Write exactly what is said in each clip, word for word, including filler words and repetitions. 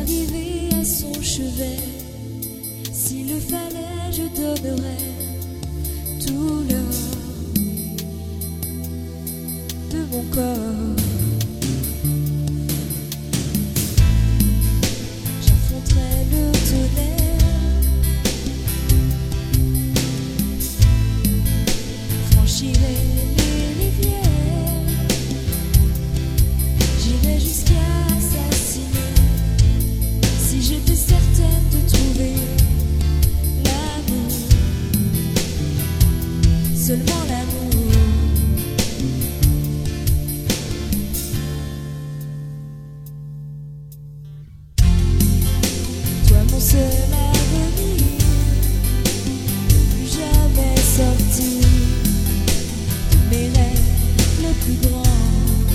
arriver à son chevet. S'il le fallait, je donnerais tout l'or de mon corps. J'affronterais le tonnerre, franchirais les rivières, j'irais jusqu'à assassiner si j'étais certaine de trouver l'amour, seulement l'amour. Toi mon seul avenir, plus jamais sorti de mes rêves les plus grands.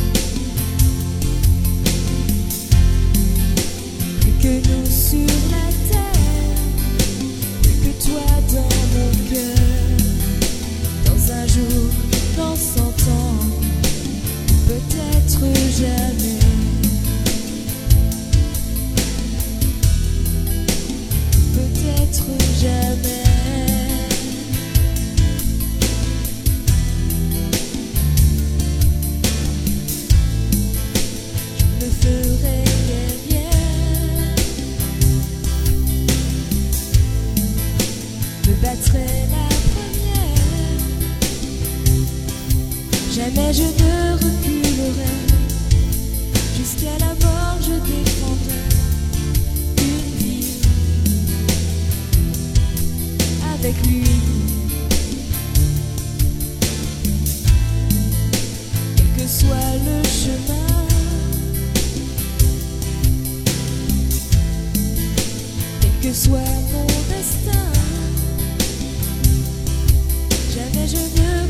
Plus que nous sur la terre, plus que toi dans mon cœur. Dans un jour, dans cent ans, peut-être jamais. Peut-être jamais. Je me ferai guerrière, me battrai la première. Jamais je ne reculerai, jusqu'à la mort je défendrai une vie avec lui. Quel que soit le chemin, quel que soit mon destin, jamais je ne